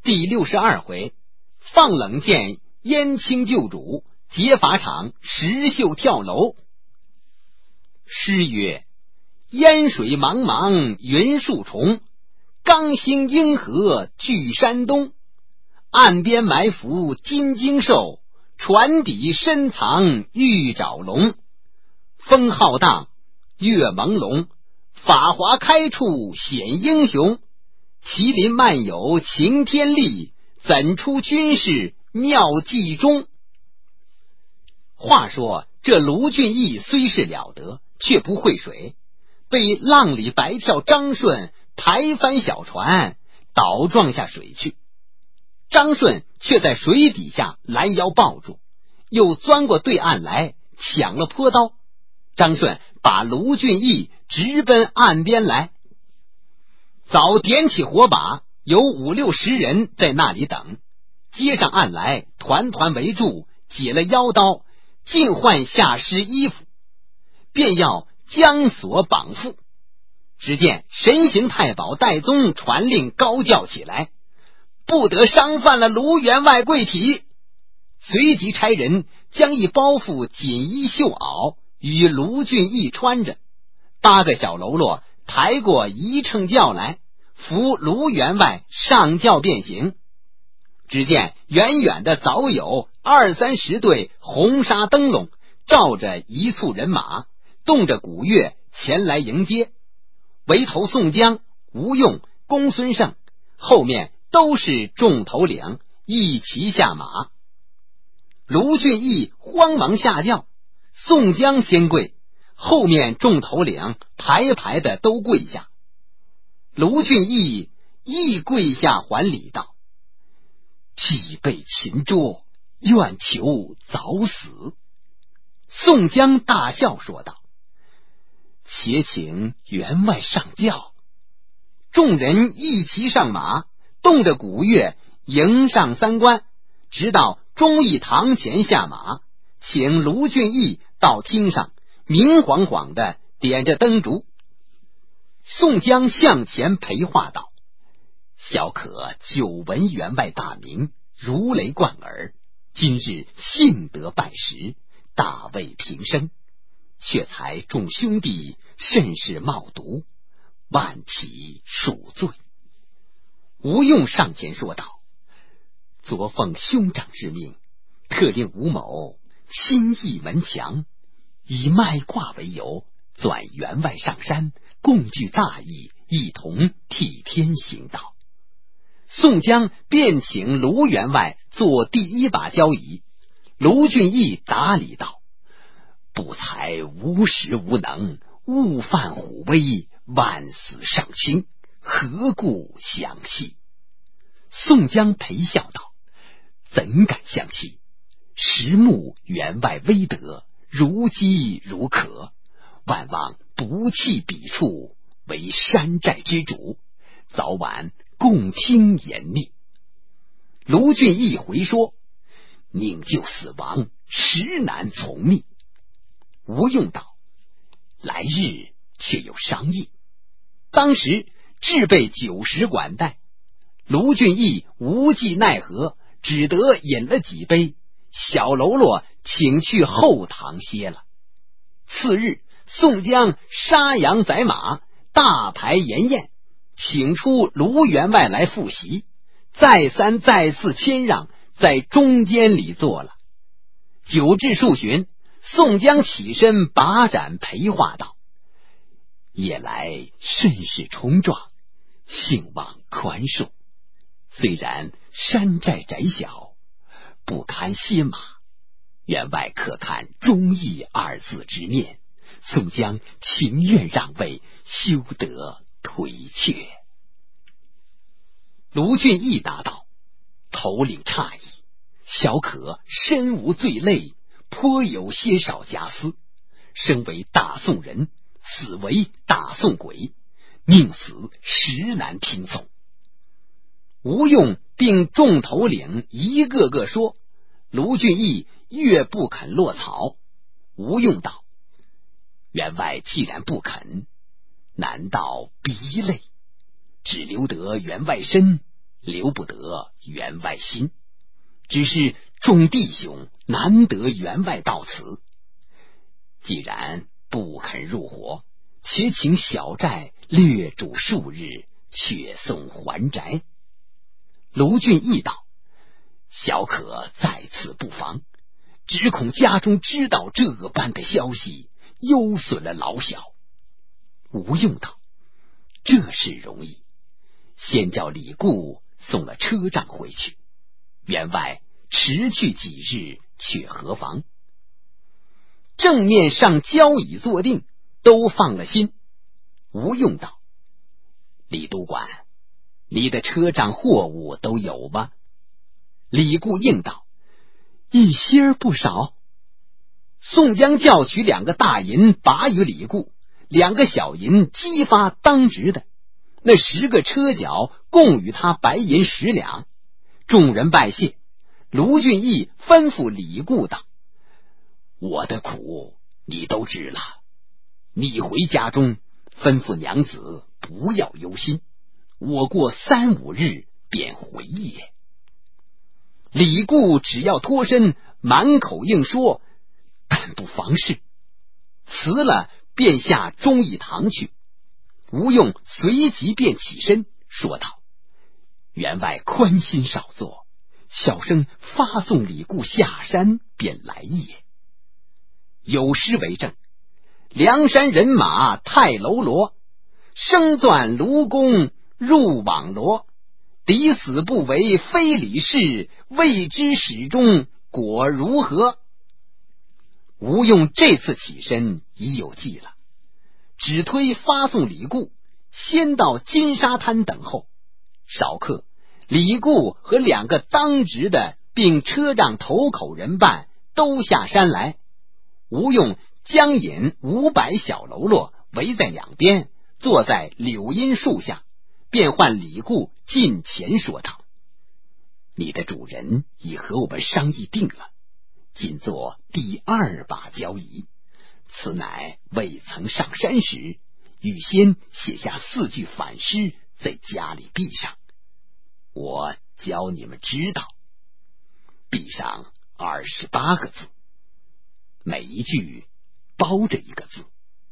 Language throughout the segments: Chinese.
第62回，放冷箭燕青救主，劫法场石秀跳楼。诗曰：烟水茫茫云树重，刚兴阴河据山东。岸边埋伏金睛兽，船底深藏玉爪龙。风浩荡，月朦胧，法华开处显英雄。麒麟漫有擎天力，怎出军事妙计中。话说这卢俊义虽是了得，却不会水，被浪里白跳张顺抬翻小船，倒撞下水去。张顺却在水底下拦腰抱住，又钻过对岸来抢了坡刀。张顺把卢俊义直奔岸边来，早点起火把，有5、60人在那里等，接上岸来，团团围住，解了腰刀，尽换下尸衣服，便要将锁绑缚。只见神行太保戴宗传令高叫起来，不得伤犯了卢员外贵体。随即差人将一包袱锦衣绣袄与卢俊义穿着，8个小喽啰抬过一乘轿来，扶卢员外上轿便行。只见远远的早有20、30对红纱灯笼，罩着一簇人马，动着鼓乐前来迎接。围头宋江、吴用、公孙胜，后面都是众头领一齐下马。卢俊义慌忙下轿，宋江先跪，后面众头领排排的都跪下。卢俊义亦跪下还礼道：既被擒捉，愿求早死。宋江大笑说道：且请员外上轿。众人一齐上马，动着鼓乐迎上3关，直到忠义堂前下马，请卢俊义到厅上，明晃晃的点着灯烛。宋江向前陪话道：小可久闻员外大名，如雷贯耳，今日幸得拜识，大为平生，却才众兄弟甚是冒读，万岂恕罪。吴用上前说道：昨奉兄长之命，特令吴某亲诣门墙，以卖卦为由，转员外上山，共聚大义，一同替天行道。宋江便请卢员外做第1把交椅。卢俊义答礼道：不才无识无能，误犯虎威，万死上清，何故相弃？宋江陪笑道：怎敢相弃？实慕员外威德，如饥如渴，万望不弃彼处，为山寨之主，早晚共听严命。卢俊义回说：宁救死亡，实难从命。吴用道：来日却有商议。当时置备酒食管待，卢俊义无计奈何，只得饮了几杯，小喽啰请去后堂歇了。次日，宋江杀羊宰马，大排筵宴，请出卢员外来复席，再三再四谦让，在中间里坐了。酒至数巡，宋江起身把盏陪话道：夜来甚是冲撞，幸望宽恕。虽然山寨窄小，不堪歇马，员外可看忠义2字之面，宋江情愿让位，休得推却。卢俊义答道：头领诧异，小可身无罪累，颇有些少家私，身为大宋人，死为大宋鬼，宁死实难听从。吴用并众头领一个个说，卢俊义越不肯落草。吴用道：员外既然不肯，难道逼累？只留得员外身， 留不得员外心，只是众弟兄难得员外到此，既然不肯入伙，且请小寨略住数日，却送还宅。卢俊义道：小可在此不妨，只恐家中知道这般的消息，忧损了老小。吴用道：这事容易，先叫李固送了车仗回去，员外迟去几日却何妨？正面上交已坐定，都放了心。吴用道：李督管，你的车仗货物都有吗？李固应道：一些儿不少。宋江叫取2个大银拔于李固，2个小银激发当值的，那10个车脚共与他白银10两。众人拜谢。卢俊义吩咐李固道：我的苦你都知了，你回家中吩咐娘子不要忧心，我过3、5日便回也。李固只要脱身，满口应说但不妨事，辞了便下忠义堂去。吴用随即便起身说道：员外宽心少坐，小生发送李固下山便来也。有诗为证：梁山人马太喽啰，生钻卢公入网罗，抵死不为非礼事，未知始终果如何。吴用这次起身已有计了，只推发送李固先到金沙滩等候，少刻李固和2个当值的并车仗头口人办都下山来。吴用将引500小喽啰围在两边，坐在柳荫树下，便唤李固近前说道：你的主人已和我们商议定了，今作第2把交椅，此乃未曾上山时预先写下4句反诗在家里壁上，我教你们知道。壁上28个字，每一句包着一个字。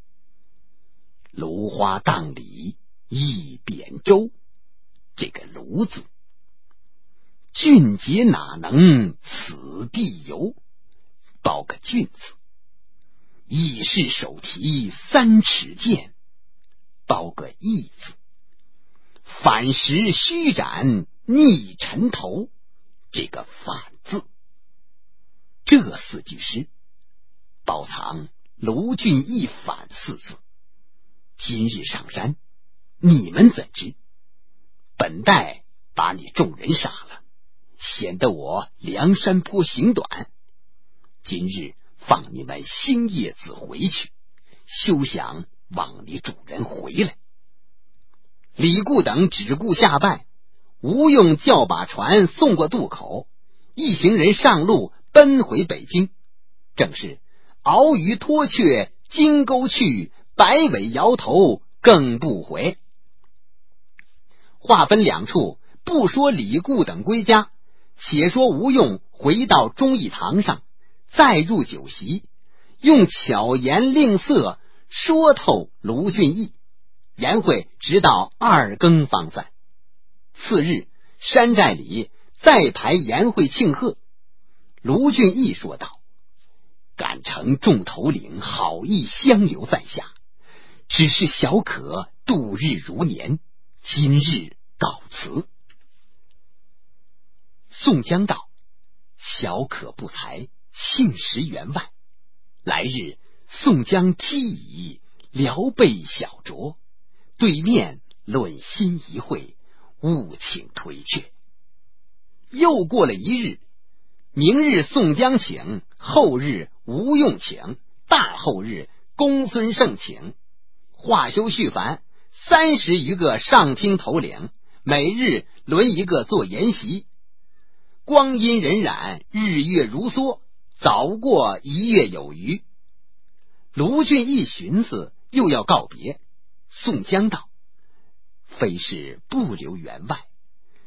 芦花荡里一扁舟，这个芦字，俊杰哪能此地游，包个俊字。义士手提3尺剑，包个义字。反时虚斩逆尘头，这个反字。这4句诗包藏卢俊义反4字。今日上山，你们怎知？本待把你众人杀了，显得我梁山坡行短。今日放你们星夜子回去，休想望你主人回来。李固等只顾下拜，吴用叫把船送过渡口，一行人上路奔回北京。正是鳌鱼脱却金钩去，摆尾摇头更不回。话分2处，不说李固等归家，且说吴用回到忠义堂上，再入酒席，用巧言令色说透卢俊义。宴会直到2更方散。次日，山寨里再排宴会庆贺。卢俊义说道：敢承众头领好意相留在下，只是小可度日如年，今日告辞。宋江道：小可不才，幸识员外，来日宋江梯椅聊备小酌，对面论心一会，务请推却。又过了1日，明日宋江请，后日吴用请，大后日公孙胜请。话休续繁，30余个上厅头领，每日轮一个做筵席。光阴荏苒，日月如梭，早过1月有余。卢俊义寻思又要告别，宋江道：非是不留员外，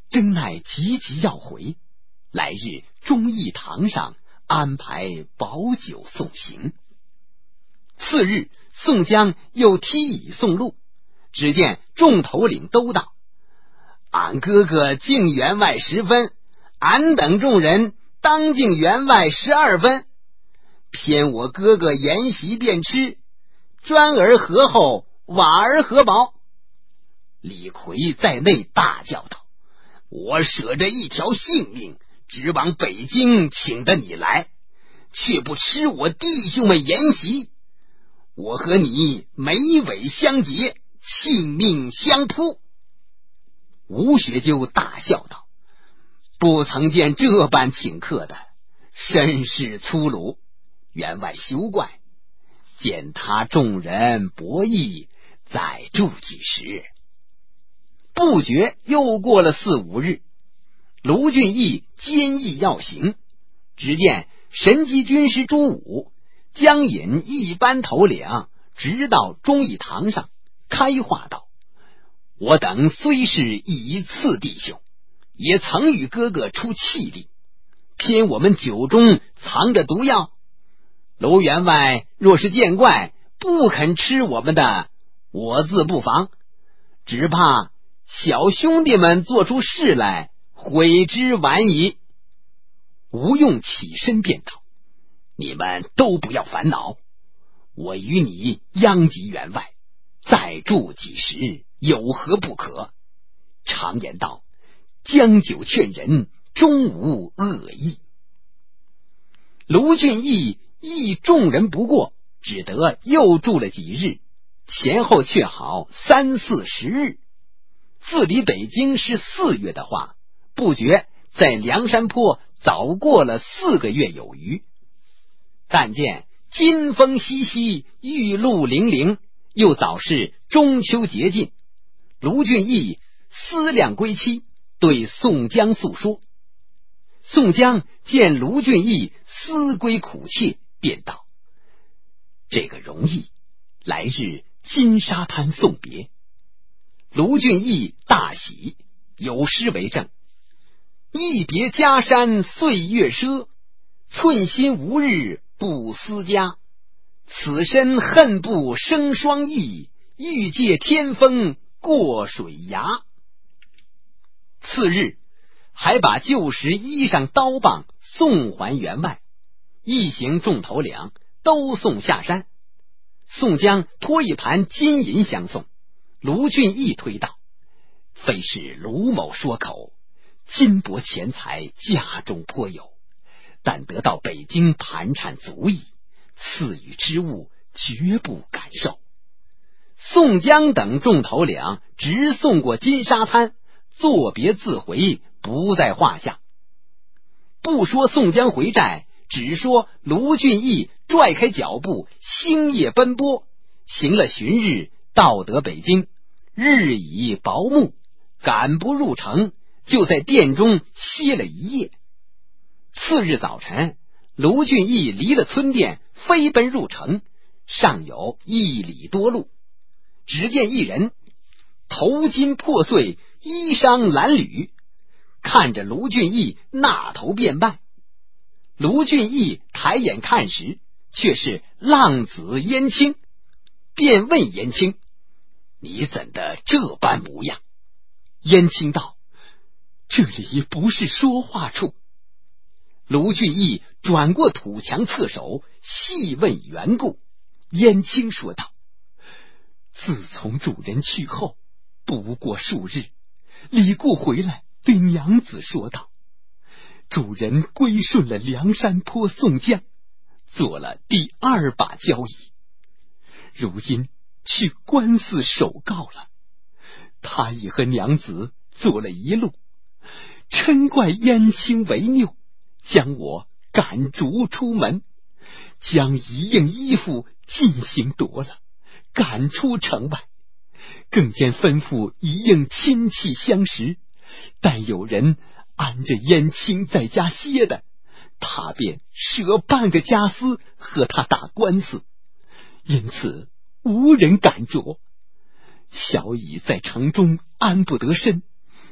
真乃急急要回，来日忠义堂上安排宝酒送行。次日，宋江又梯椅送路，只见众头领都道：俺哥哥敬员外10分，俺等众人当敬员外12分，偏我哥哥筵席便吃，专而何厚，瓦而何薄。李逵在内大叫道：我舍着一条性命，只往北京请得你来，却不吃我弟兄们筵席，我和你眉尾相结，性命相扑。吴学究大笑道：不曾见这般请客的，甚是粗鲁，员外休怪，见他众人博弈，再住几时。不觉又过了4、5日，卢俊义坚毅要行，只见神机军师朱武将引一班头领直到忠义堂上，开话道：我等虽是一次弟兄，也曾与哥哥出气力，偏我们酒中藏着毒药，卢员外若是见怪，不肯吃我们的，我自不防，只怕小兄弟们做出事来，悔之晚矣。吴用起身便道：你们都不要烦恼，我与你殃及员外，再住几时有何不可？常言道，将酒劝人，终无恶意。卢俊义忆众人不过，只得又住了几日，前后却好3、40日。自离北京是4月的话，不觉在梁山坡早过了4个月有余。但见金风习习，玉露零零，又早是中秋节近，卢俊义思量归期，对宋江诉说。宋江见卢俊义思归苦切，便道：这个容易，来日金沙滩送别。卢俊义大喜，有诗为证：一别家山岁月奢，寸心无日不思家。此身恨不生双翼，欲借天风过水崖。次日，还把旧时衣裳刀棒送还员外，一行众头领都送下山。宋江托一盘金银相送，卢俊义推道：非是卢某说口，金帛钱财家中颇有，但得到北京盘缠足矣，赐予之物绝不敢受。宋江等众头领直送过金沙滩，作别自回，不在话下。不说宋江回寨，只说卢俊义拽开脚步，星夜奔波，行了旬日，到得北京，日已薄暮，赶不入城，就在殿中歇了一夜。次日早晨，卢俊义离了村店，飞奔入城，尚有1里多路，只见一人头巾破碎，衣裳褴褛，看着卢俊义，那头便拜。卢俊义抬眼看时，却是浪子燕青，便问燕青：你怎的这般模样？燕青道：这里不是说话处。卢俊义转过土墙侧手，细问缘故。燕青说道：自从主人去后，不过数日，李固回来对娘子说道：主人归顺了梁山坡宋江，做了第2把交椅，如今去官司守告了，他已和娘子做了一路，嗔怪燕青为拗，将我赶逐出门，将一应衣服进行夺了，赶出城外，更兼吩咐一应亲戚相识，但有人安着燕青在家歇的，他便舍半个家私和他打官司，因此无人敢着。小乙在城中安不得身，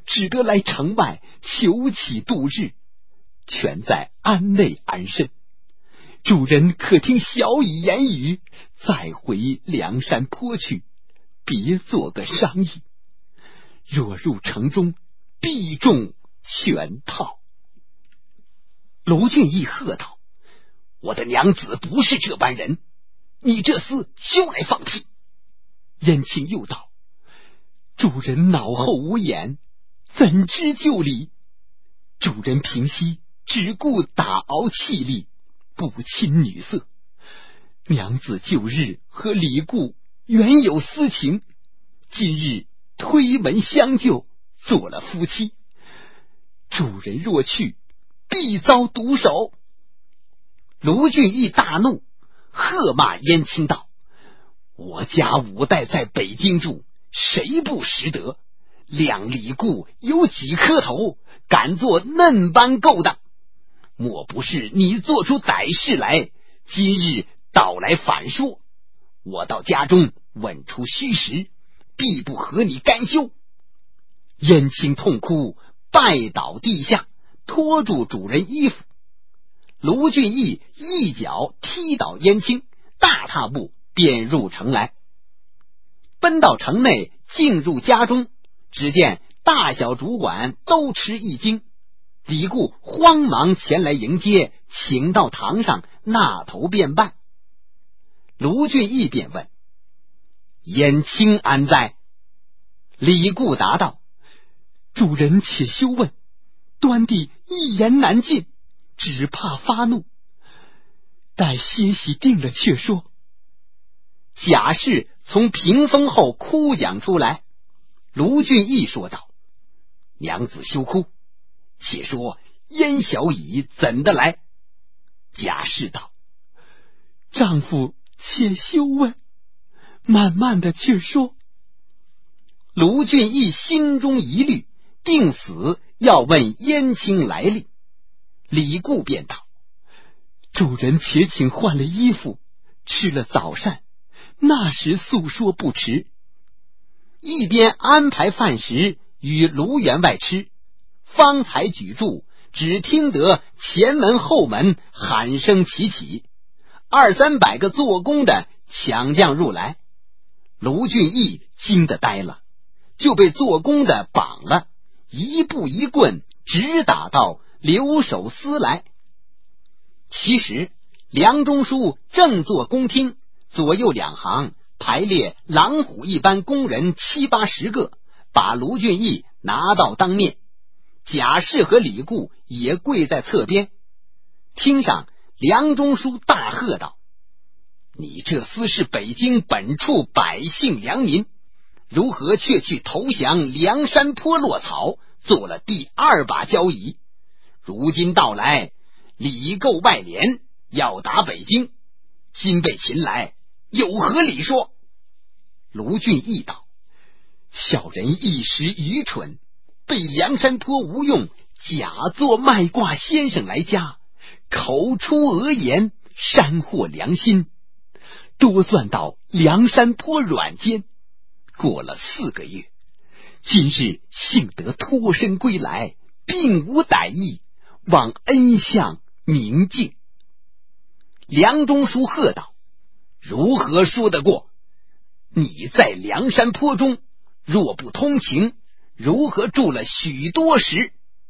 只得来城外求乞度日，全在安内安身。主人可听小乙言语，再回梁山坡去，别做个商议。若入城中，必中全套。”卢俊义喝道：“我的娘子不是这般人，你这厮休来放屁！”燕青又道：“主人脑后无眼，怎知就理？主人平息只顾打熬气力，不亲女色。娘子旧日和李固原有私情，今日推门相救，做了夫妻。主人若去，必遭毒手。”卢俊义大怒，喝骂燕青道：“我家五代在北京住，谁不识得？量李固有几颗头，敢做嫩般勾当？莫不是你做出歹事来，今日倒来反说？我到家中问出虚实，必不和你甘休。”燕青痛哭，拜倒地下，拖住主人衣服。卢俊义一脚踢倒燕青，大踏步便入城来。奔到城内，进入家中，只见大小主管都吃一惊。李固慌忙前来迎接，请到堂上纳头便办。卢俊义便问：“燕青安在？”李固答道：“主人且休问，端地一言难尽，只怕发怒，待歇息定了却说。”贾氏从屏风后哭讲出来。卢俊义说道：“娘子休哭，且说燕小乙怎的来？”贾氏道：“丈夫且休问，慢慢的却说。”卢俊义心中疑虑，定死要问燕青来历。李固便道：“主人且请换了衣服，吃了早膳，那时诉说不迟。”一边安排饭食与卢员外吃，方才举箸，只听得前门后门喊声齐起，200-300个做工的抢将入来。卢俊义惊得呆了，就被做工的绑了，一步一棍直打到留守司来。其实梁中书正坐宫厅，左右两行排列狼虎一般工人70-80个，把卢俊义拿到当面。贾氏和李固也跪在侧边。厅上梁中书大喝道：“你这厮是北京本处百姓良民，如何却去投降梁山坡落草，做了第2把交椅？如今到来，里构外联，要打北京，今被擒来，有何理说？”卢俊义道：“小人一时愚蠢，被梁山坡吴用假作卖卦先生来家，口出讹言，煽惑良心，多算到梁山坡软奸。过了4个月，今日幸得脱身归来，并无歹意，望恩相明镜。”梁中书喝道：“如何说得过？你在梁山坡中若不通情，如何住了许多时？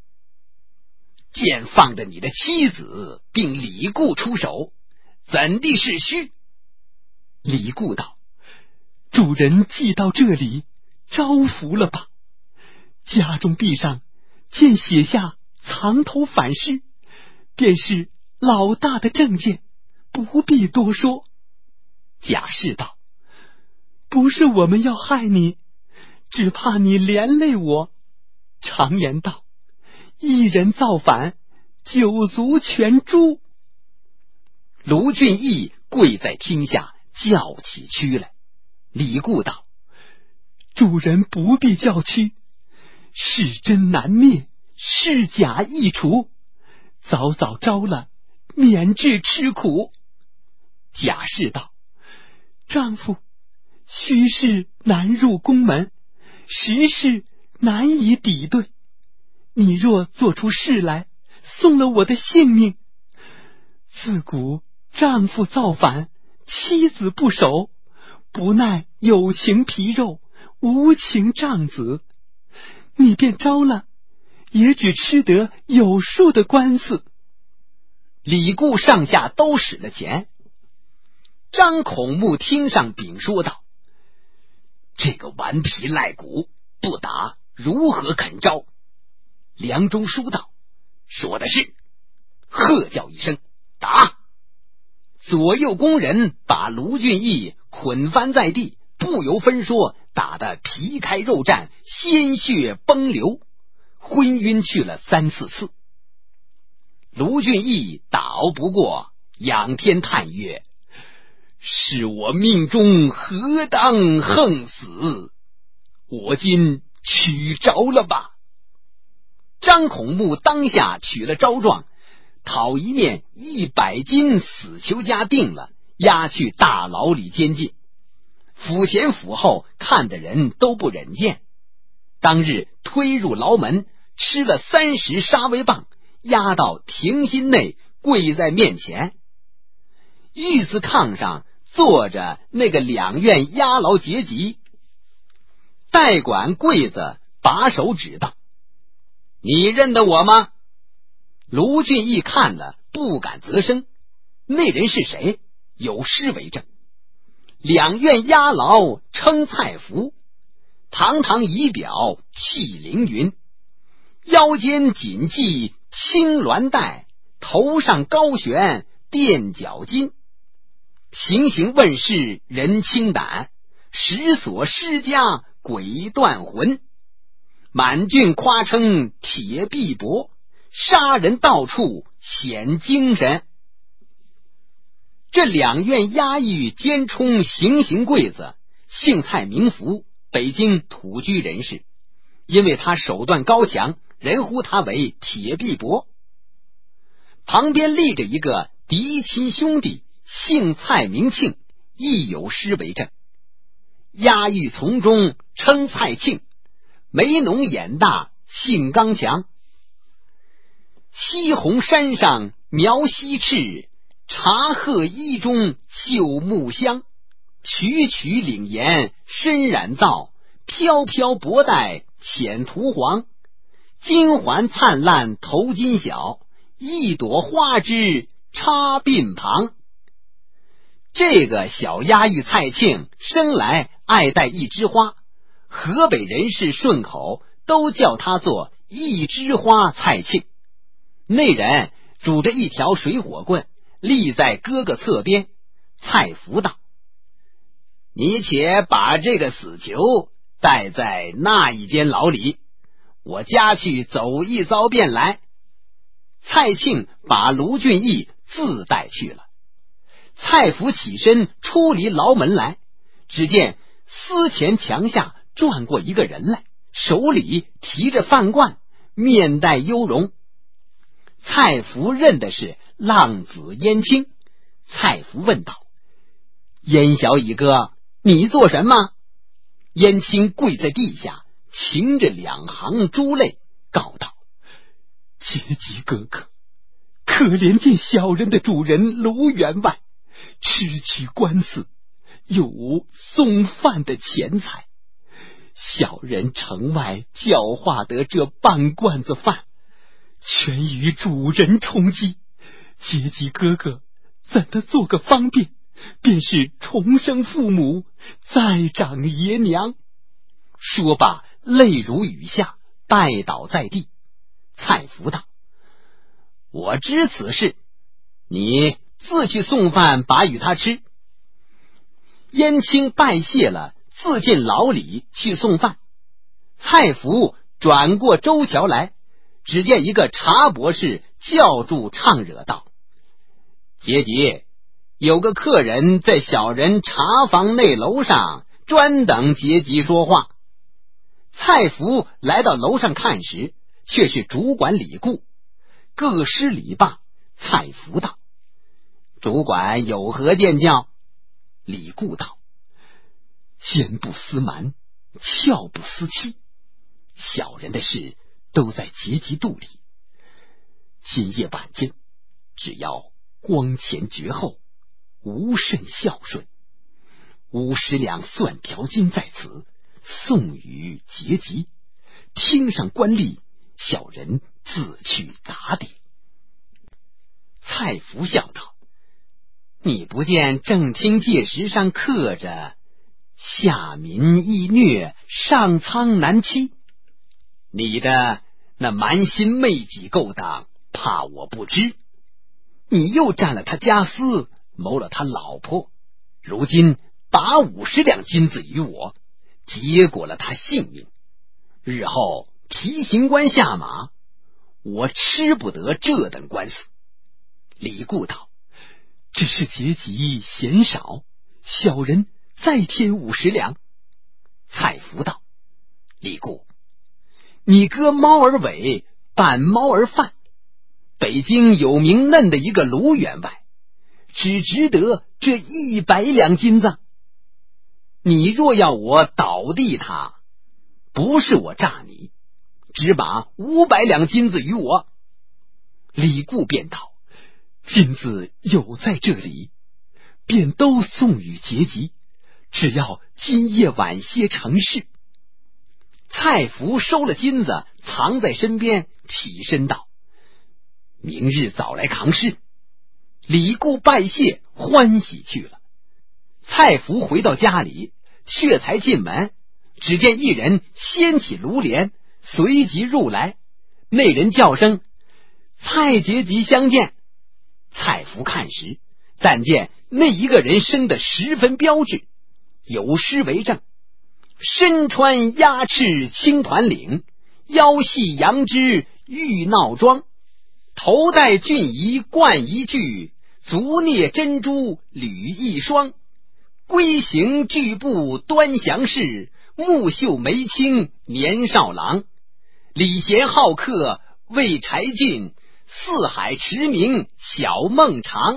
见放着你的妻子并李固出手，怎地是虚？”李固道：“主人既到这里，招福了吧？家中壁上见写下藏头反诗，便是老大的证件，不必多说。”贾氏道：“不是我们要害你，只怕你连累我。常言道，一人造反，9族全诛。”卢俊义跪在厅下叫起屈来。李固道：“主人不必叫屈，是真难灭，是假易除，早早招了，免致吃苦。”贾氏道：“丈夫，虚事难入宫门，实事难以抵对。你若做出事来，送了我的性命，自古丈夫造反，妻子不守，不奈有情皮肉，无情丈子，你便招了，也只吃得有数的官司。 李固上下都使了钱。张孔目听上禀说道：这个顽皮赖骨，不打如何肯招？梁中书道：说的是。喝叫一声，打！左右工人把卢俊义捆翻在地，不由分说，打得皮开肉绽，鲜血崩流，昏晕去了3、4次。卢俊义打熬不过，仰天叹曰：是我命中何当横死，我今取着了吧。张孔目当下取了招状，讨一面100斤死囚家定了，押去大牢里监禁。府前府后看的人都不忍见。当日推入牢门，吃了30杀威棒，押到庭心内，跪在面前。玉字炕上坐着那个2院押牢节级，代管柜子把手指道：你认得我吗？卢俊义看了不敢啧声，那人是谁？有诗为证：2院押牢称蔡福，堂堂仪表气凌云，腰间锦系青鸾带，头上高悬垫脚巾，行行问世人轻胆，十所施家鬼断魂，满郡夸称铁臂膊，杀人到处显精神。这2院押狱监充行刑柜子姓蔡名福，北京土居人士，因为他手段高强，人呼他为铁臂膊。旁边立着一个嫡亲兄弟，姓蔡名庆，亦有诗为证：押狱从中称蔡庆，眉浓眼大性刚强，西红山上描西赤，茶褐衣中绣木香，曲曲领颜深染皂，飘飘薄带浅涂黄，金环灿烂头巾小，一朵花枝插鬓旁。这个小押狱蔡庆生来爱戴一枝花，河北人士顺口都叫他做一枝花蔡庆。那人拄着一条水火棍，立在哥哥侧边。蔡福道：你且把这个死囚带在那一间牢里，我家去走一遭便来。蔡庆把卢俊义自带去了。蔡福起身出离牢门来，只见司前墙下转过一个人来，手里提着饭罐，面带忧容。蔡福认的是浪子燕青。蔡福问道：燕小乙哥，你做什么？燕青跪在地下，噙着2行珠泪，告道：阶级哥哥，可怜见小人的主人卢员外吃取官司，又无送饭的钱财，小人城外教化得这半罐子饭，全与主人充饥，阶级哥哥怎的做个方便，便是重生父母，再长爷娘。说罢泪如雨下，拜倒在地。蔡福道：我知此事，你自去送饭把与他吃。燕青拜谢了，自进牢里去送饭。蔡福转过周桥来，只见一个茶博士叫住唱惹道：阶级，有个客人在小人茶房内楼上专等阶级说话。蔡福来到楼上看时，却是主管李固。各施礼罢，蔡福道：主管有何见教？李固道：奸不思瞒，俏不思欺， 小人的事都在结集肚里。今夜晚间，只要光前绝后，无甚孝顺，50两蒜条金在此，送与结集，厅上官吏，小人自去打点。蔡福笑道：你不见正厅界石上刻着下民易虐，上苍难欺，你的那蛮心昧己勾当，怕我不知，你又占了他家私，谋了他老婆，如今把50两金子于我，结果了他性命，日后提刑官下马，我吃不得这等官司。李固道：只是结集嫌少，小人再添50两。蔡福道：李固，你割猫儿尾，办猫儿饭，北京有名嫩的一个卢员外，只值得这100两金子。你若要我倒地他，不是我诈你，只把500两金子于我。李固便道：金子有在这里，便都送与结集，只要今夜晚些成事。蔡福收了金子，藏在身边，起身道：明日早来扛事。李固拜谢，欢喜去了。蔡福回到家里，却才进门，只见一人掀起炉帘，随即入来。那人叫声：蔡结集相见。蔡福看时，但见那一个人生得十分标致，有诗为证：身穿鸦翅青团领，腰系羊脂玉闹装，头戴俊仪冠一具，足蹑珍珠履一双，龟行巨步端详视，木秀眉清年少郎，礼贤好客为柴进，四海驰名小孟尝。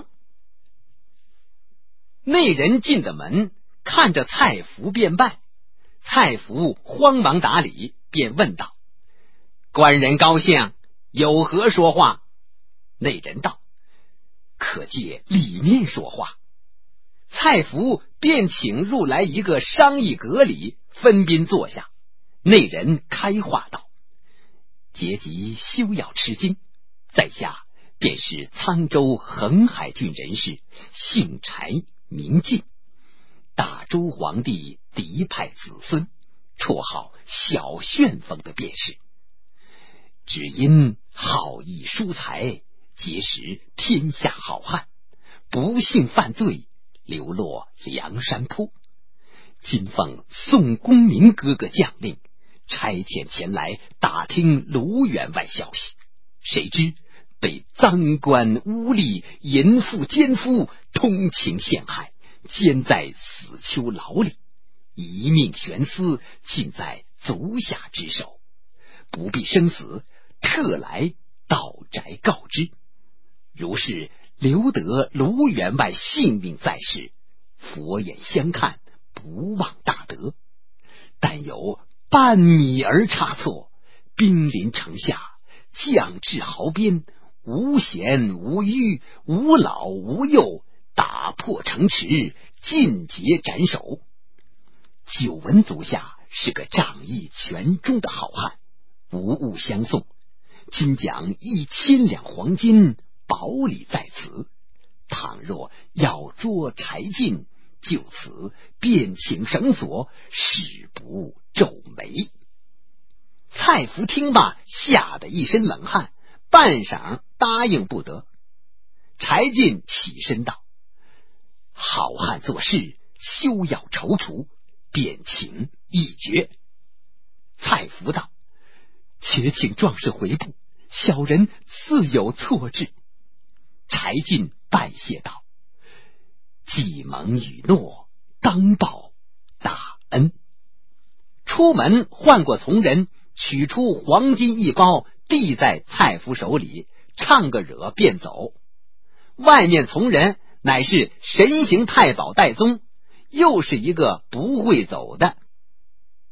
那人进的门，看着蔡福便拜。蔡福慌忙打礼，便问道：官人高相，有何说话？那人道：可借里面说话。蔡福便请入来一个商议阁里，分宾坐下。那人开话道：结集休要吃惊，在下便是沧州横海郡人士，姓柴名进，大周皇帝嫡派子孙，绰号小旋风的便是。只因好义疏财，结识天下好汉，不幸犯罪，流落梁山坡。今奉宋公明哥哥将令，差遣前来打听卢员外消息，谁知被赃官污吏、淫妇奸夫通情陷害，监在死囚牢里，一命悬丝，尽在足下之手，不必生死，特来到宅告知。如是留得卢员外性命在世，佛眼相看，不忘大德。但有半米而差错，兵临城下，将至壕边，无贤无虞，无老无幼，打破城池，尽截斩首。久闻足下是个仗义权忠的好汉，无物相送，今奖1000两黄金，保礼在此。倘若要捉柴进，就此便请绳索，誓不皱眉。蔡福听罢，吓得一身冷汗，半晌答应不得。柴进起身道：好汉做事，休要踌躇，便请一决。蔡福道：且请壮士回步，小人自有错置。柴进拜谢道：既蒙允诺，当报大恩。出门换过从人，取出黄金1包，递在蔡福手里，唱个惹便走。外面从人乃是神行太保戴宗，又是一个不会走的。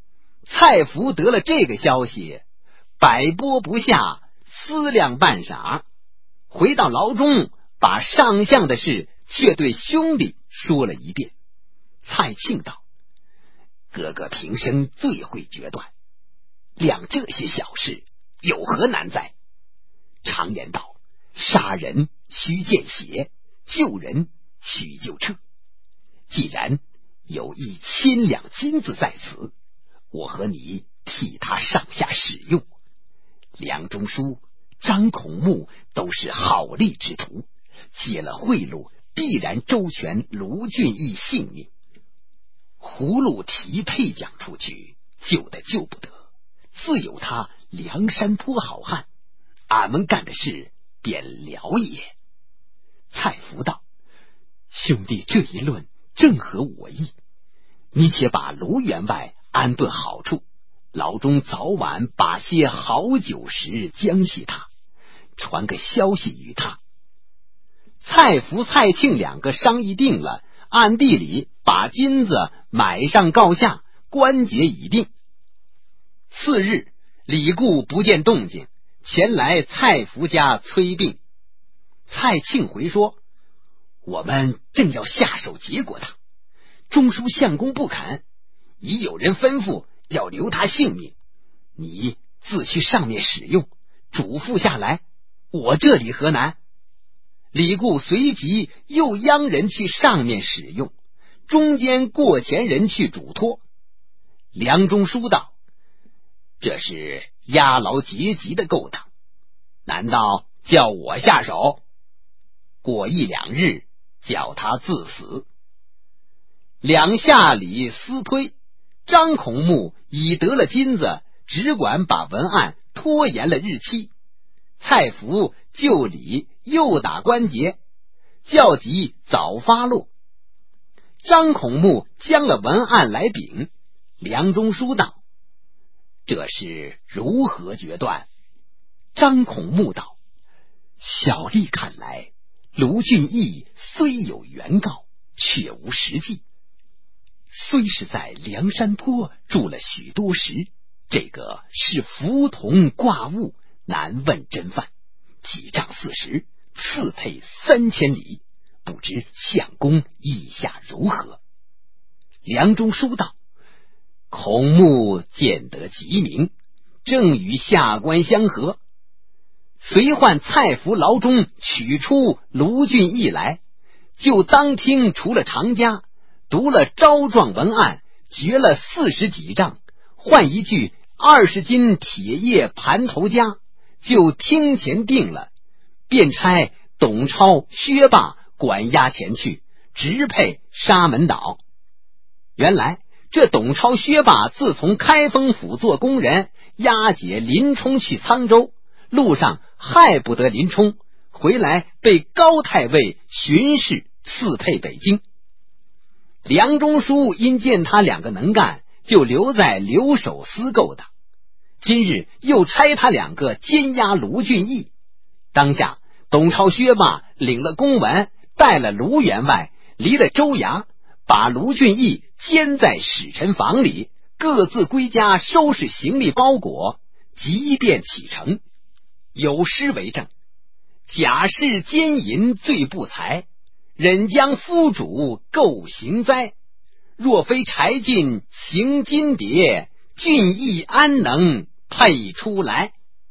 蔡福得了这个消息，百拨不下，思量半晌，回到牢中，把上相的事却对兄弟说了一遍。蔡庆道：哥哥平生最会决断，量这些小事有何难哉？常言道，杀人须见血，救人须救彻。既然有1000两金子在此，我和你替他上下使用。梁中书、张孔目都是好吏之徒，接了贿赂，必然周全卢俊义性命。葫芦提配将出去，救的救不得，自有他梁山坡好汉，俺们干的事便了也。蔡福道：兄弟这一论正合我意，你且把卢员外安顿好处，牢中早晚把些好酒食将息他，传个消息于他。蔡福、蔡庆两个商议定了，暗地里把金子买上告下，关节已定。次日，李固不见动静，前来蔡福家催病。蔡庆回说：我们正要下手结果他，中书相公不肯，已有人吩咐要留他性命，你自去上面使用，嘱咐下来，我这里何难？李固随即又央人去上面使用，中间过前人去嘱托。梁中书道：这是押牢劫籍的勾当，难道叫我下手？过1、2日，叫他自死。两下里私推，张孔目已得了金子，只管把文案拖延了日期。蔡福就理又打关节，叫急早发落。张孔目将了文案来禀，梁中书道：这是如何决断？张孔目道：小吏看来，卢俊义虽有原告，却无实际，虽是在梁山坡住了许多时，这个是符同挂物，难问真犯，几丈40，赐配3000里，不知相公意下如何？梁中书道：孔目见得极明，正与下官相合。随唤蔡福牢中取出卢俊义来，就当厅除了长家，读了招状文案，掘了40几丈，换一具20斤铁叶盘头枷，就厅前定了，便差董超、薛霸管押前去，直配沙门岛。原来这董超、薛霸自从开封府做工人，押解林冲去沧州，路上害不得林冲，回来被高太尉巡视赐配北京。梁中书因见他两个能干，就留在留守司勾当。今日又差他两个监押卢俊义。当下董超、薛霸领了公文，带了卢员外，离了州衙，把卢俊义监在使臣房里，各自归家收拾行李包裹，即便启程。有诗为证：假释奸淫罪不才，忍将夫主构行灾。若非柴进行金蝶，俊义安能配出来？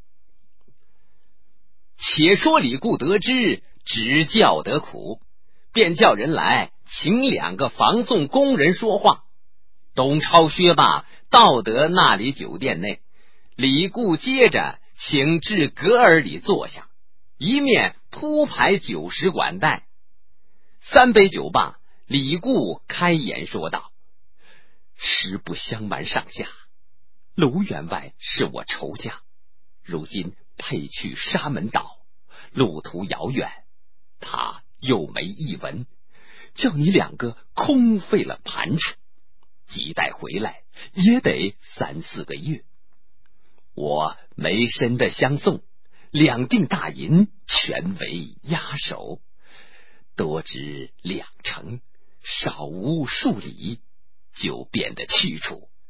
且说李固得知，只叫得苦，便叫人来请2个防送工人说话。董超、薛霸到得那里酒店内，李固接着请至阁儿里坐下，一面铺排酒食管待。3杯酒罢，李固开言说道：实不相瞒上下，卢员外是我仇家，如今配去沙门岛，路途遥远，他又没一文，叫你2个空费了盘缠，急待回来也得3、4个月。我没身的相送，2锭大银全为押手，多值2成，少无数里，就变得去处，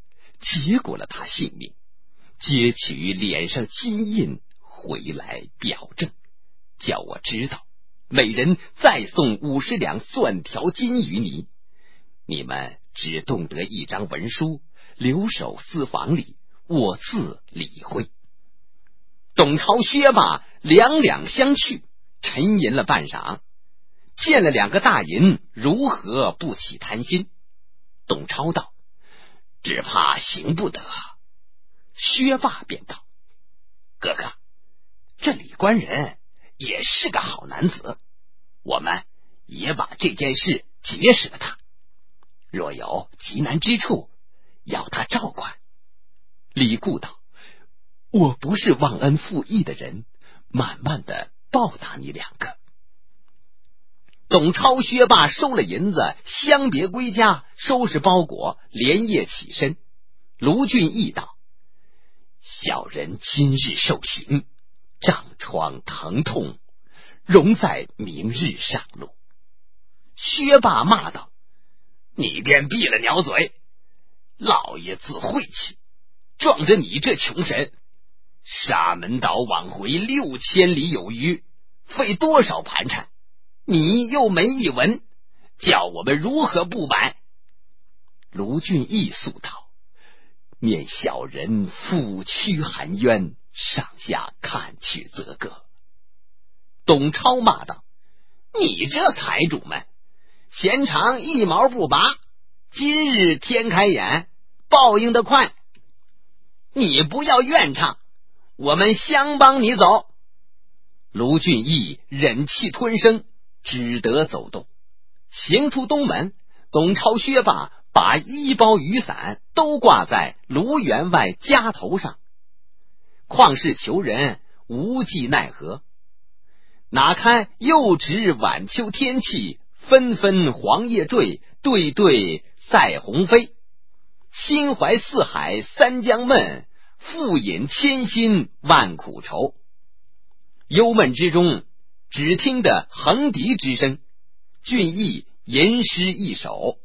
结果了他性命，揭取脸上金印回来表证，叫我知道，每人再送50两蒜条金于你，你们只动得一张文书，留守私房里，我自理会。董超、薛霸两两相觑，沉吟了半晌，见了2个大银，如何不起贪心？董超道：只怕行不得。薛霸便道：哥哥，这李官人也是个好男子，我们也把这件事结使了他，若有急难之处，要他照管。李固道：我不是忘恩负义的人，慢慢的报答你2个。董超、薛霸收了银子，相别归家，收拾包裹，连夜起身。卢俊义道：小人今日受刑，胀疮疼痛，容在明日上路。薛霸骂道：你便闭了鸟嘴，老爷自晦气，撞着你这穷神，沙门岛往回6000里有余，费多少盘缠，你又没一文，叫我们如何不买？卢俊义诉道：念小人抚屈含冤，上下看去则个。董超骂道：你这财主们，闲常一毛不拔，今日天开眼，报应得快，你不要怨唱，我们相帮你走。卢俊义忍气吞声，只得走动。行出东门，董超、薛霸把衣包雨伞都挂在卢员外家头上，旷世求人，无计奈何。哪堪又值晚秋天气，纷纷黄叶坠，对对赛鸿飞。心怀四海三江闷，复饮千辛万苦愁。忧闷之中，只听得横笛之声，俊逸吟诗一首：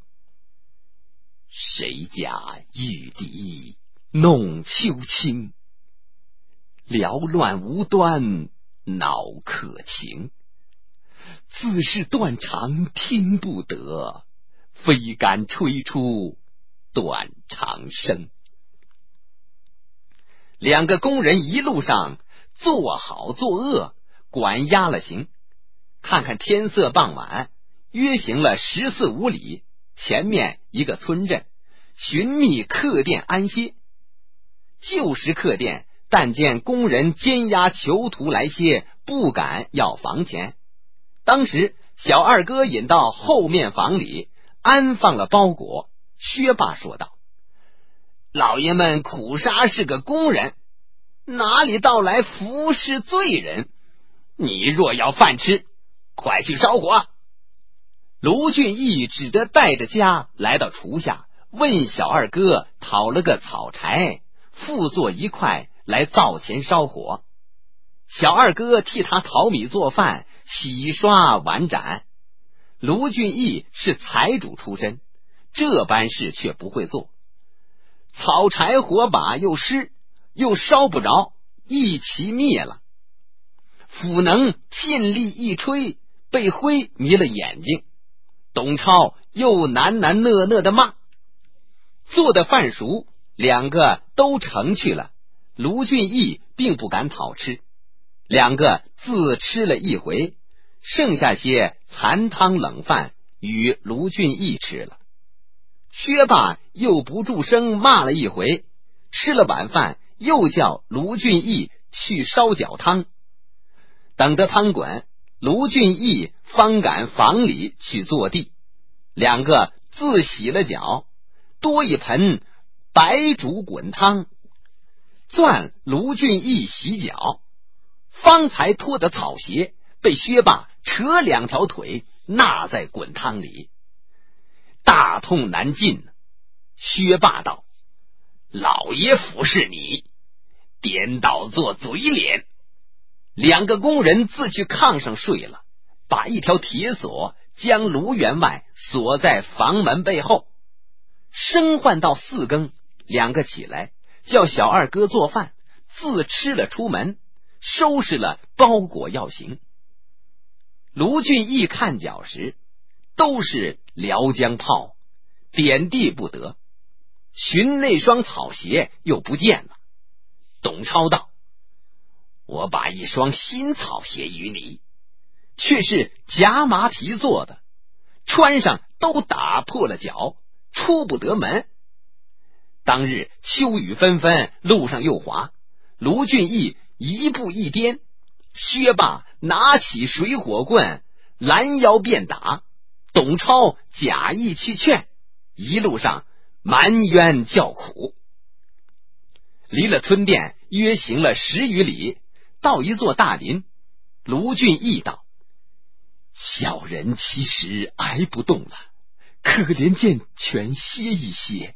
谁家玉笛弄秋清，缭乱无端恼可情。自是断肠听不得，非敢吹出断肠声。2个工人一路上做好做恶，管押了行。看看天色傍晚，约行了14、15里，前面一个村镇，寻觅客店安歇。旧时客店，但见工人监押囚徒来歇，不敢要房钱。当时小二哥引到后面房里，安放了包裹。薛霸说道：老爷们苦杀是个工人，哪里到来服侍罪人？你若要饭吃，快去烧火。卢俊义只得带着家来到厨下，问小二哥讨了个草柴，复做一块来灶前烧火。小二哥替他淘米做饭，洗刷碗盏。卢俊义是财主出身，这般事却不会做。草柴火把又湿，又烧不着，一齐灭了。斧能尽力一吹，被灰迷了眼睛。董超又喃喃讷讷的骂。做的饭熟，2个都盛去了。卢俊义并不敢讨吃，2个自吃了一回，剩下些残汤冷饭与卢俊义吃了。薛霸又不住声骂了一回，吃了晚饭，又叫卢俊义去烧脚汤。等得汤滚，卢俊义方赶房里去坐地。2个自洗了脚，多一盆白煮滚汤，攥卢俊义洗脚，方才脱得草鞋，被薛霸扯2条腿纳在滚汤里，大痛难禁。薛霸道：老爷服侍你，颠倒做嘴脸。2个工人自去炕上睡了，把一条铁锁将卢员外锁在房门背后。生唤到4更， 两个起来，叫小二哥做饭，自吃了出门，收拾了包裹要行。卢俊义看脚时，都是辽江炮，点地不得，寻那双草鞋又不见了。董超道：我把一双新草鞋与你，却是假麻皮做的，穿上都打破了脚，出不得门。当日秋雨纷纷，路上又滑，卢俊义一步一颠，薛霸拿起水火棍拦腰便打，董超假意去劝，一路上埋怨叫苦。离了村店约行了10余里，到一座大林，卢俊义道：小人其实挨不动了，可怜见全歇一歇。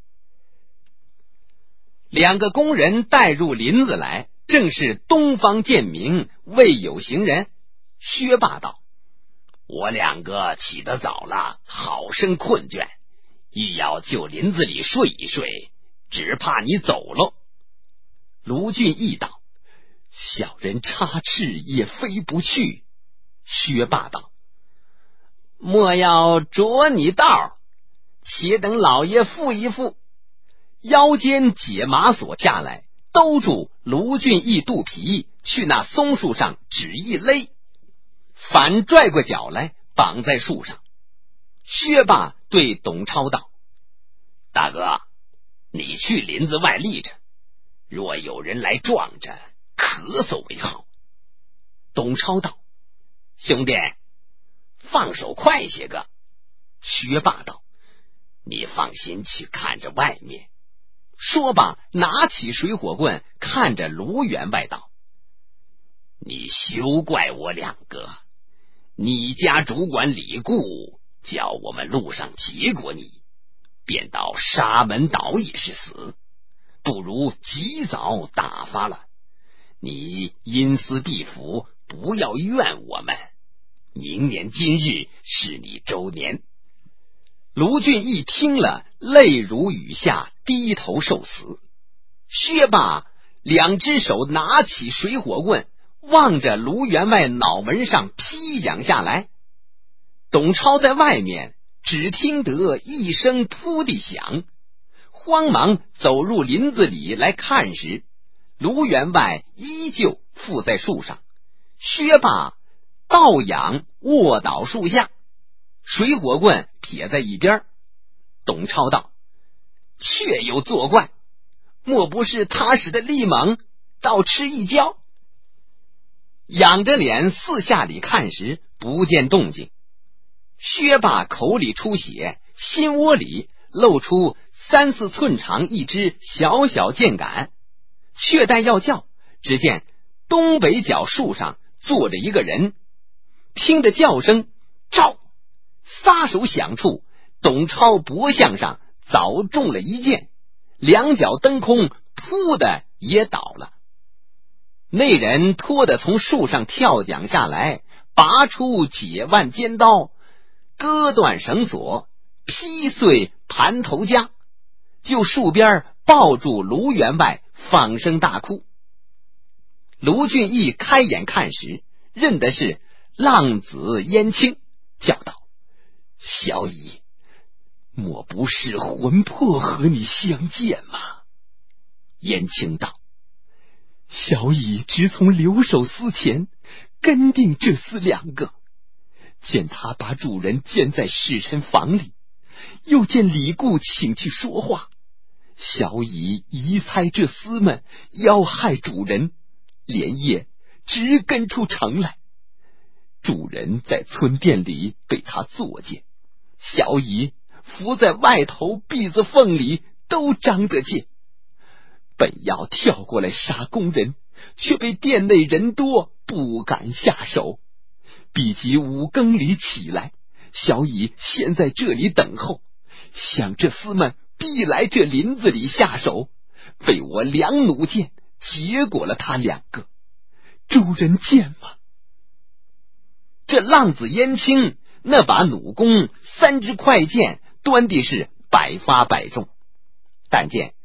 两个工人带入林子来，正是东方见明，未有行人。薛霸道：我两个起得早了，好生困倦，亦要就林子里睡一睡，只怕你走喽。卢俊义道：小人插翅也飞不去。薛霸道：莫要着你道，且等老爷付一付。腰间解马索下来，兜住卢俊义肚皮，去那松树上只一勒，反拽过脚来，绑在树上。薛霸对董超道：大哥，你去林子外立着，若有人来撞着，咳嗽为好。董超道：兄弟，放手快些个。薛霸道：你放心去看着外面。说罢，拿起水火棍，看着卢员外道：你休怪我两个，你家主管李固叫我们路上结果你，便到沙门岛也是死，不如及早打发了。你因私必服，不要怨我们。明年今日是你周年。卢俊义听了，泪如雨下，低头受死。薛霸两只手拿起水火棍，望着卢员外脑门上劈两下来。董超在外面只听得一声扑地响，慌忙走入林子里来看时，卢员外依旧附在树上，薛霸倒仰卧倒树下，水火棍撇在一边。董超道：确有作怪，莫不是他使的力猛，倒吃一跤。仰着脸四下里看时，不见动静。薛霸口里出血，心窝里露出3、4寸长一支小小箭杆，却待要叫，只见东北角树上坐着一个人，听着叫声，招，撒手响处，董超脖项上早中了一箭，两脚蹬空，扑的也倒了。那人拖得从树上跳桨下来，拔出解腕尖刀，割断绳索，劈碎盘头架，就树边抱住卢员外，放声大哭。卢俊义开眼看时，认的是浪子燕青，叫道：小乙，莫不是魂魄和你相见吗？燕青道：小乙直从留守司前跟定这厮两个，见他把主人监在侍臣房里，又见李固请去说话，小乙疑猜这厮们要害主人，连夜直跟出城来。主人在村店里被他作见，小乙伏在外头鼻子缝里都张得见，本要跳过来杀工人，却被店内人多，不敢下手。比及5更里起来，小乙先在这里等候，想这厮们必来这林子里下手，被我2弩箭结果了他2个。主人见吗？这浪子燕青那把弩弓3支快箭，端的是百发百中，但见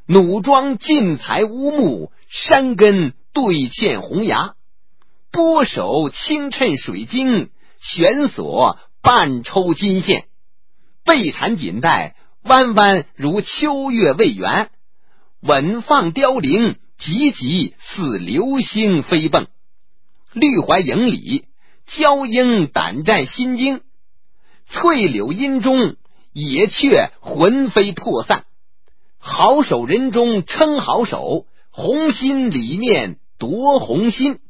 弩桩尽采乌木，山根对嵌红崖。拨手轻衬水晶，悬索半抽金线。背缠锦带，弯弯如秋月未圆。稳放凋零，急急似流星飞蹦。绿怀营里，娇莺胆战心惊。翠柳阴中，野雀魂飞魄散。好手人中称好手，红心里面夺红心。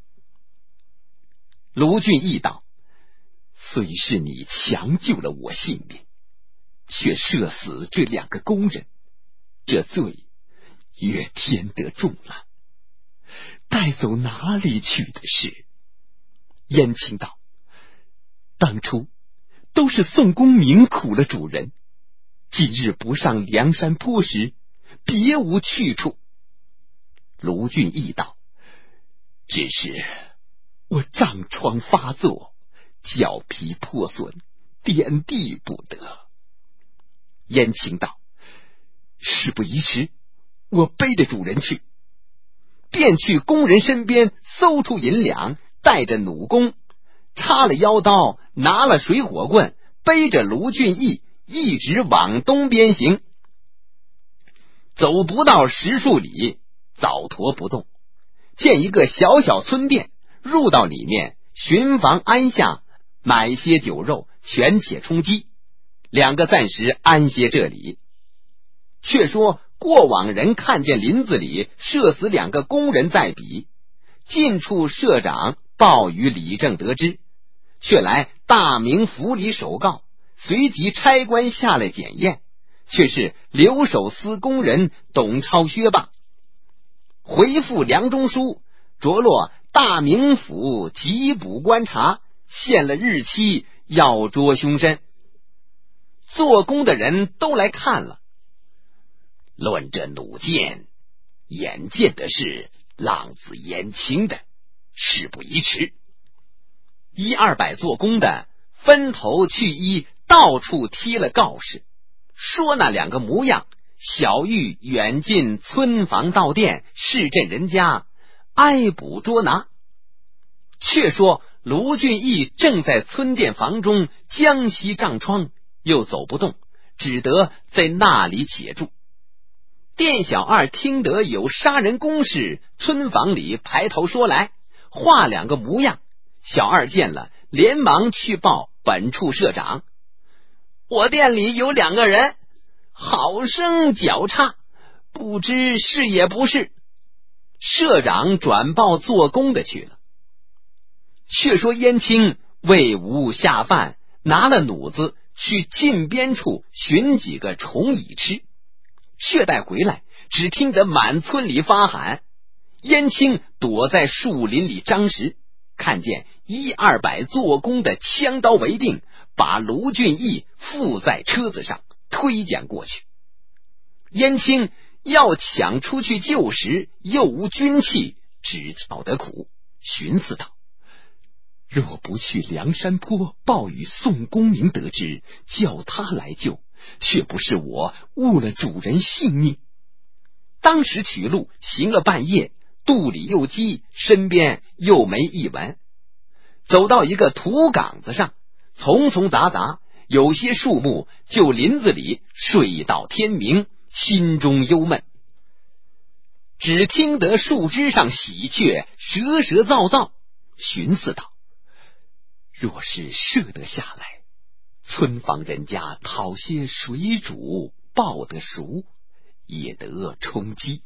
卢俊义道：虽是你强救了我性命，却射死这2个工人，这罪越添得重了。带走哪里去的事？燕青道：当初都是宋公明苦了主人，今日不上梁山坡时，别无去处。卢俊义道：只是我胀疮发作，脚皮破损，点滴不得。燕青道：事不宜迟，我背着主人去。便去工人身边搜出银两，带着弩弓，插了腰刀，拿了水火棍，背着卢俊义一直往东边行。走不到10数里，早驼不动，见一个小小村店，入到里面，巡房安下，买些酒肉，权且充饥。2个暂时安歇这里。却说过往人看见林子里射死2个工人在比，近处社长报与李正得知，却来大明府里首告，随即差官下来检验，却是留守司工人董超、薛霸。回复梁中书，着落大明府缉捕观察，限了日期，要捉凶身。做工的人都来看了。论这弩箭，眼见的是浪子燕青的，事不宜迟。100-200做工的分头去医，到处贴了告示，说那2个模样，小玉远近村房道店市镇人家，挨捕捉拿。却说卢俊义正在村店房中将息胀疮，又走不动，只得在那里且住。店小二听得有杀人公事，村房里排头说来，画2个模样。小二见了，连忙去报本处社长：我店里有2个人，好生狡诈，不知是也不是。社长转报做工的去了。却说燕青为无下饭，拿了弩子去近边处寻几个虫蚁吃，却待回来，只听得满村里发喊。燕青躲在树林里张时，看见100-200做工的枪刀为定，把卢俊义附在车子上推将过去。燕青要抢出去救时，又无军器，只巧得苦，寻思道：若不去梁山坡报与宋公明得知，叫他来救，却不是我误了主人性命。当时取路行了半夜，肚里又饥，身边又没一文。走到一个土岗子上，丛丛杂杂，有些树木，就林子里睡到天明，心中忧闷。只听得树枝上喜鹊蛇蛇噪噪，寻思道：若是射得下来，村坊人家讨些水煮抱得熟，也得充饥。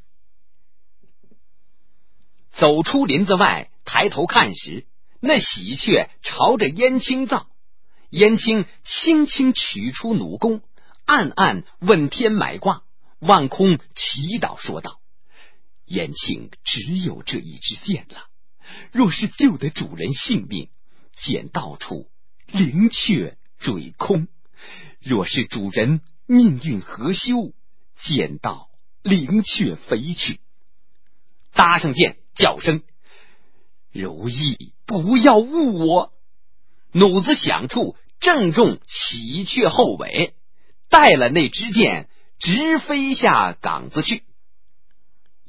走出林子外，抬头看时，那喜鹊朝着燕青造。燕青轻轻取出弩弓，暗暗问天买卦，望空祈祷说道：燕青只有这一支箭了，若是救得主人性命，箭到处灵雀坠空；若是主人命运何休，箭到灵雀飞去。搭上箭，叫声：如意不要误我！弩子响处，正中喜鹊后尾，带了那支箭直飞下岗子去。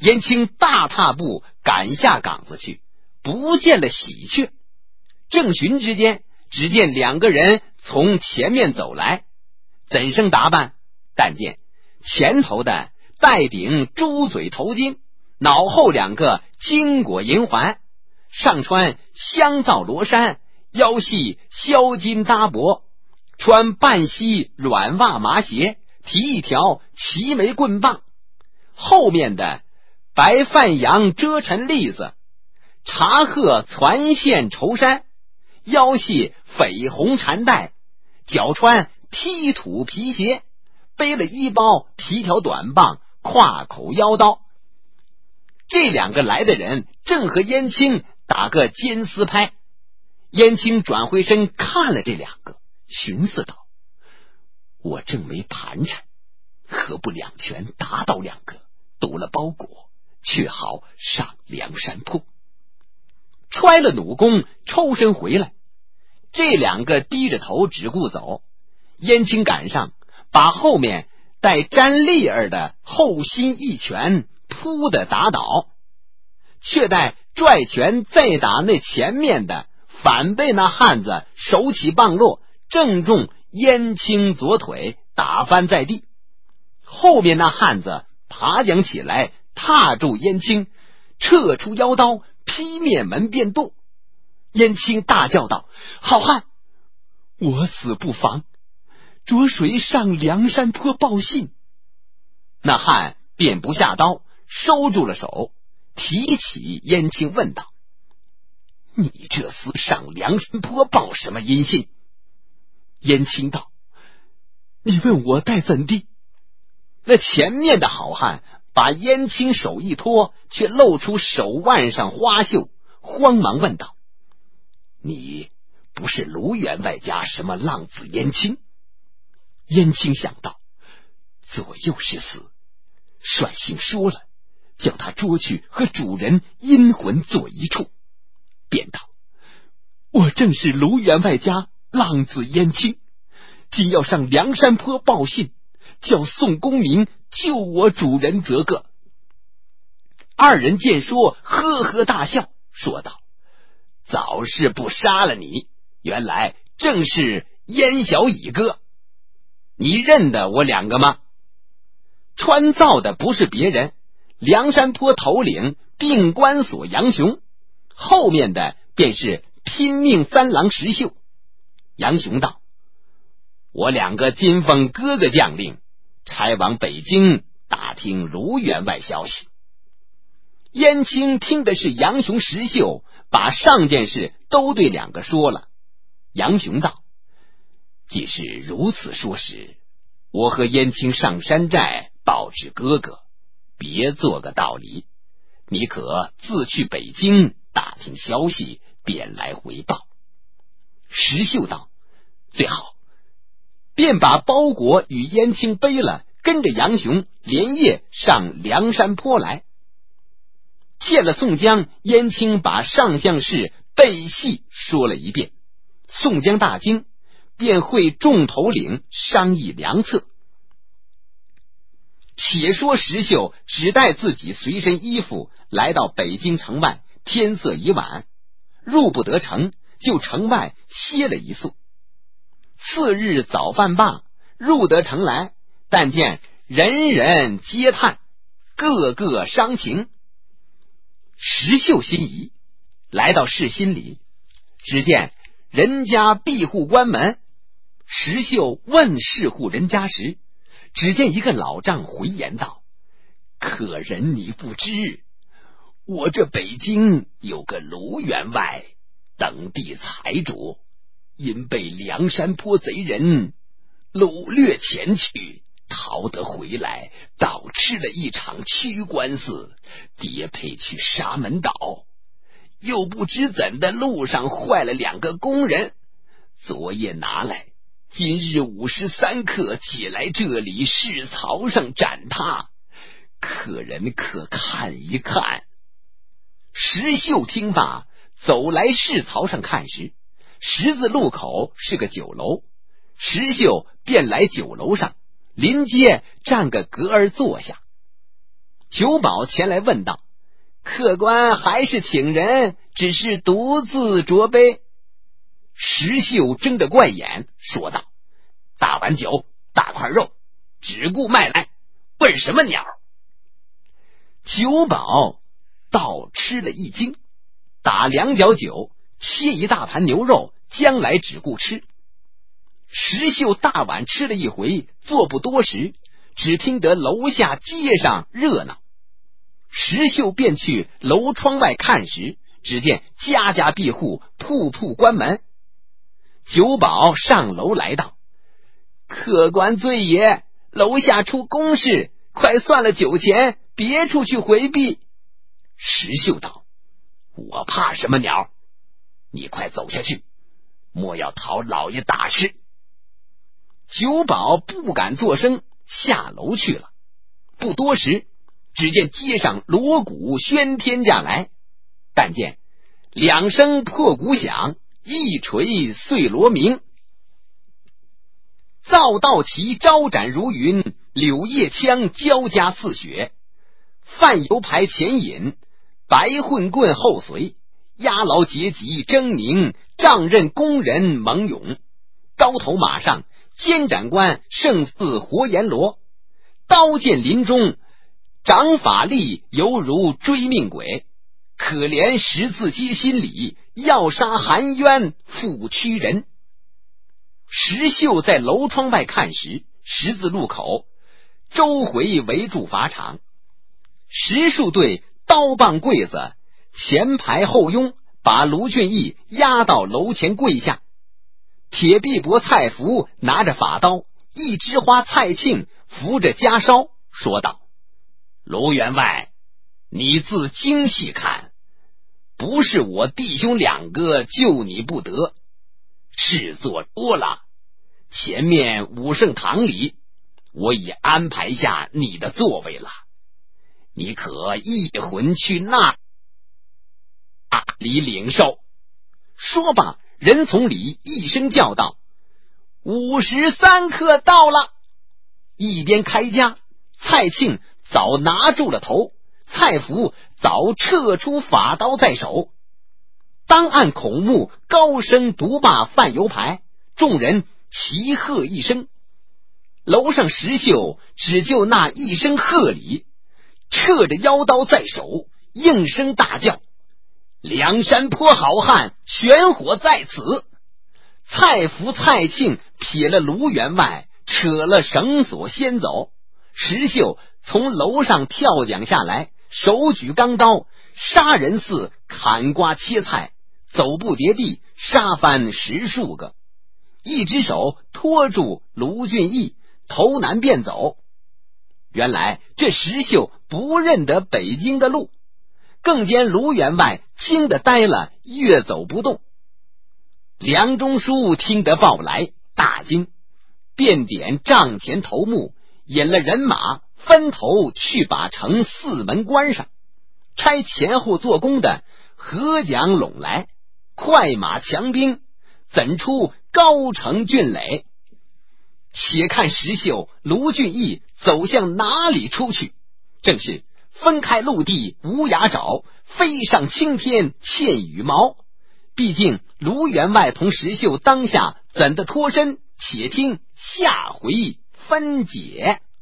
燕青大踏步赶下岗子去，不见了喜鹊。正寻之间，只见两个人从前面走来，怎生打扮？但见前头的戴顶猪嘴头巾，脑后两个金果银环，上穿香皂罗衫，腰系销金搭脖，穿半膝软袜麻鞋，提一条齐眉棍棒，后面的白范阳遮尘栗子，茶褐攒线绸衫，腰系绯红缠带，脚穿踢土皮鞋，背了衣包，提条短棒，挎口腰刀。这两个来的人正和燕青打个肩丝拍。燕青转回身看了这两个，寻思道：我正没盘缠，何不两拳打倒两个，夺了包裹，却好上梁山坡。揣了弩弓，抽身回来。这两个低着头只顾走，燕青赶上，把后面带沾粒儿的后心一拳扑的打倒，却待拽拳再打那前面的，反被那汉子手起棒落，正中燕青左腿，打翻在地。后面那汉子爬将起来，踏住燕青，撤出腰刀，劈面门便剁。燕青大叫道：好汉，我死不防，着谁上梁山坡报信？那汉便不下刀，收住了手，提起燕青问道：你这厮上梁山坡报什么音信？燕青道：你问我待怎地？那前面的好汉把燕青手一拖，却露出手腕上花绣，慌忙问道：你不是卢员外家什么浪子燕青？燕青想到左右是死，率性说了，叫他捉去和主人阴魂做一处，便道：我正是卢员外家浪子燕青，今要上梁山坡报信，叫宋公明救我主人则个。二人见说，呵呵大笑，说道：早是不杀了你，原来正是燕小乙哥。你认得我两个吗？穿皂的不是别人，梁山坡头领并关索杨雄，后面的便是拼命三郎石秀。杨雄道：我两个金凤哥哥将令，差往北京打听卢员外消息。燕青听的是杨雄石秀，把上件事都对两个说了。杨雄道：既是如此说时，我和燕青上山寨报知哥哥，别做个道理，你可自去北京打听消息，便来回报。石秀道：最好。便把包裹与燕青背了，跟着杨雄连夜上梁山坡来。见了宋江，燕青把上相事背细说了一遍。宋江大惊，便会众头领商议良策。且说石秀只带自己随身衣服来到北京城外，天色已晚，入不得城，就城外歇了一宿。次日早饭罢，入得城来，但见人人皆叹，个个伤情。石秀心疑，来到市心里，只见人家闭户关门。石秀问是户人家时，只见一个老丈回言道：可人你不知，我这北京有个卢员外等地财主，因被梁山坡贼人掳掠前去，逃得回来，倒吃了一场屈官司，跌配去沙门岛，又不知怎的路上坏了两个工人，昨夜拿来，今日午时3刻解来这里市槽上斩他，可人可看一看。石秀听罢，走来市槽上看时，十字路口是个酒楼，石秀便来酒楼上，临街占个格儿坐下。 酒保前来问道：“客官还是请人，只是独自酌杯。”石秀睁着怪眼说道：“大碗酒，大块肉，只顾卖来，问什么鸟？”酒保倒吃了一惊，打2角酒，切一大盘牛肉，将来只顾吃。石秀大碗吃了一回，坐不多时，只听得楼下街上热闹。石秀便去楼窗外看时，只见家家闭户，铺铺关门。酒保上楼来道：“客官醉也，楼下出公事，快算了酒钱，别处去回避。”石秀道：“我怕什么鸟？你快走下去，莫要讨老爷大事。”酒保不敢作声，下楼去了。不多时，只见街上锣鼓喧天价来，但见2声破鼓响，一锤碎锣鸣。灶道旗招展如云，柳叶枪交加似雪。饭油牌前引，白混棍后随，押牢结级狰狞，仗刃工人猛勇。高头马上，监斩官胜似活阎罗，刀剑林中，掌法力犹如追命鬼。可怜十字街心里，要杀含冤负屈人。石秀在楼窗外看时，十字路口周回围住法场，10数队刀棒柜子前排后拥，把卢俊义押到楼前跪下。铁臂膊蔡福拿着法刀，一枝花蔡庆扶着家烧，说道：“卢员外，你自精细看，不是我弟兄2个救你不得，事做多了。前面武圣堂里，我已安排下你的座位了，你可一魂去那里领受。”说罢，人从里一声叫道：“53刻到了！”一边开家，蔡庆早拿住了头，蔡福早撤出法刀在手。当按孔目高声独骂范油牌，众人齐喝一声。楼上石秀只就那一声喝礼，撤着腰刀在手，应声大叫：“梁山坡好汉，玄火在此！”蔡福、蔡庆撇了卢员外，扯了绳索先走。石秀从楼上跳桨下来，手举钢刀，杀人似砍瓜切菜，走不跌地，杀翻10数个。一只手拖住卢俊义，头南便走。原来这石秀不认得北京的路，更见卢员外惊得呆了，越走不动。梁中书听得报来，大惊，便点帐前头目，引了人马，分头去把城4门关上，差前后做工的合桨拢来，快马强兵，怎出高城峻垒？且看石秀、卢俊义走向哪里出去？正是分开陆地无涯爪，飞上青天欠羽毛。毕竟卢员外同石秀当下怎的脱身？且听下回分解。